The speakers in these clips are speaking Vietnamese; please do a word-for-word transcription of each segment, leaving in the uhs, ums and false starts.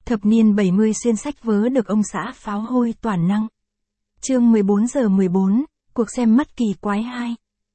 Thập niên bảy mươi xuyên sách vớ được ông xã pháo hôi toàn năng. Chương mười bốn giờ mười bốn, cuộc xem mắt kỳ quái hai.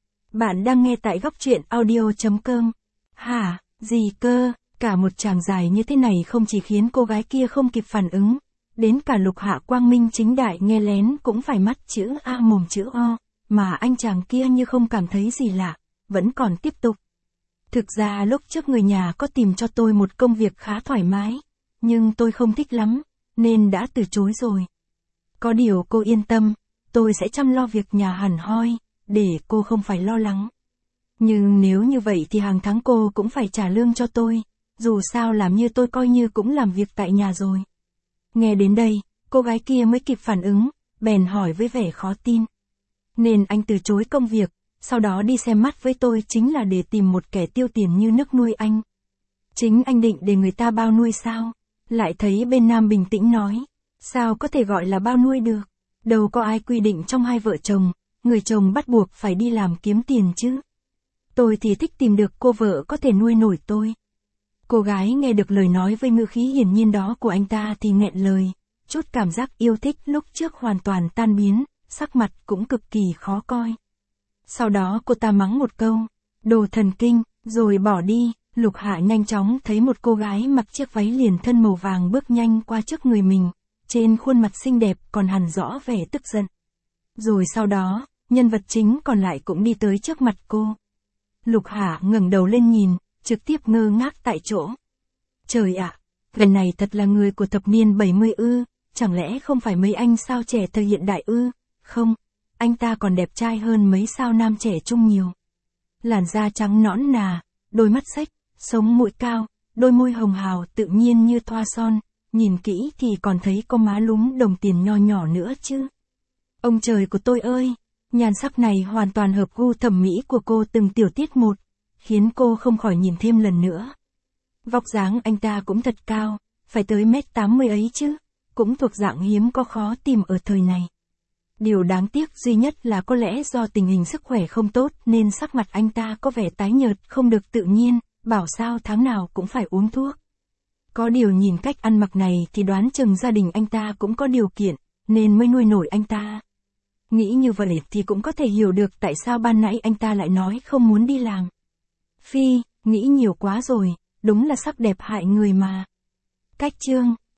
Bạn đang nghe tại góc truyện audio chấm com. Hả, gì cơ, cả một tràng dài như thế này không chỉ khiến cô gái kia không kịp phản ứng, đến cả Lục Hạ quang minh chính đại nghe lén cũng phải mắt chữ A mồm chữ O, mà anh chàng kia như không cảm thấy gì lạ, vẫn còn tiếp tục. Thực ra lúc trước người nhà có tìm cho tôi một công việc khá thoải mái, nhưng tôi không thích lắm, nên đã từ chối rồi. Có điều cô yên tâm, tôi sẽ chăm lo việc nhà hẳn hoi, để cô không phải lo lắng. Nhưng nếu như vậy thì hàng tháng cô cũng phải trả lương cho tôi, dù sao làm như tôi coi như cũng làm việc tại nhà rồi. Nghe đến đây, cô gái kia mới kịp phản ứng, bèn hỏi với vẻ khó tin. Nên anh từ chối công việc, sau đó đi xem mắt với tôi chính là để tìm một kẻ tiêu tiền như nước nuôi anh. Chính anh định để người ta bao nuôi sao? Lại thấy bên nam bình tĩnh nói, sao có thể gọi là bao nuôi được? Đâu có ai quy định trong hai vợ chồng, người chồng bắt buộc phải đi làm kiếm tiền chứ. Tôi thì thích tìm được cô vợ có thể nuôi nổi tôi. Cô gái nghe được lời nói với ngữ khí hiển nhiên đó của anh ta thì nghẹn lời, chút cảm giác yêu thích lúc trước hoàn toàn tan biến, sắc mặt cũng cực kỳ khó coi. Sau đó cô ta mắng một câu, đồ thần kinh, rồi bỏ đi. Lục Hạ nhanh chóng thấy một cô gái mặc chiếc váy liền thân màu vàng bước nhanh qua trước người mình, trên khuôn mặt xinh đẹp còn hằn rõ vẻ tức giận. Rồi sau đó, nhân vật chính còn lại cũng đi tới trước mặt cô. Lục Hạ ngẩng đầu lên nhìn, trực tiếp ngơ ngác tại chỗ. Trời ạ, người này thật là người của thập niên bảy mươi ư, chẳng lẽ không phải mấy anh sao trẻ thời hiện đại ư? Không, anh ta còn đẹp trai hơn mấy sao nam trẻ trung nhiều. Làn da trắng nõn nà, đôi mắt xếch, sống mũi cao, đôi môi hồng hào tự nhiên như thoa son, nhìn kỹ thì còn thấy có má lúm đồng tiền nho nhỏ nữa chứ. Ông trời của tôi ơi, nhan sắc này hoàn toàn hợp gu thẩm mỹ của cô từng tiểu tiết một, khiến cô không khỏi nhìn thêm lần nữa. Vóc dáng anh ta cũng thật cao, phải tới mét tám mươi ấy chứ, cũng thuộc dạng hiếm có khó tìm ở thời này. Điều đáng tiếc duy nhất là có lẽ do tình hình sức khỏe không tốt nên sắc mặt anh ta có vẻ tái nhợt không được tự nhiên, bảo sao tháng nào cũng phải uống thuốc. Có điều nhìn cách ăn mặc này thì đoán chừng gia đình anh ta cũng có điều kiện, nên mới nuôi nổi anh ta. Nghĩ như vậy thì cũng có thể hiểu được tại sao ban nãy anh ta lại nói không muốn đi làm. Phi, nghĩ nhiều quá rồi, đúng là sắc đẹp hại người mà. Cách chương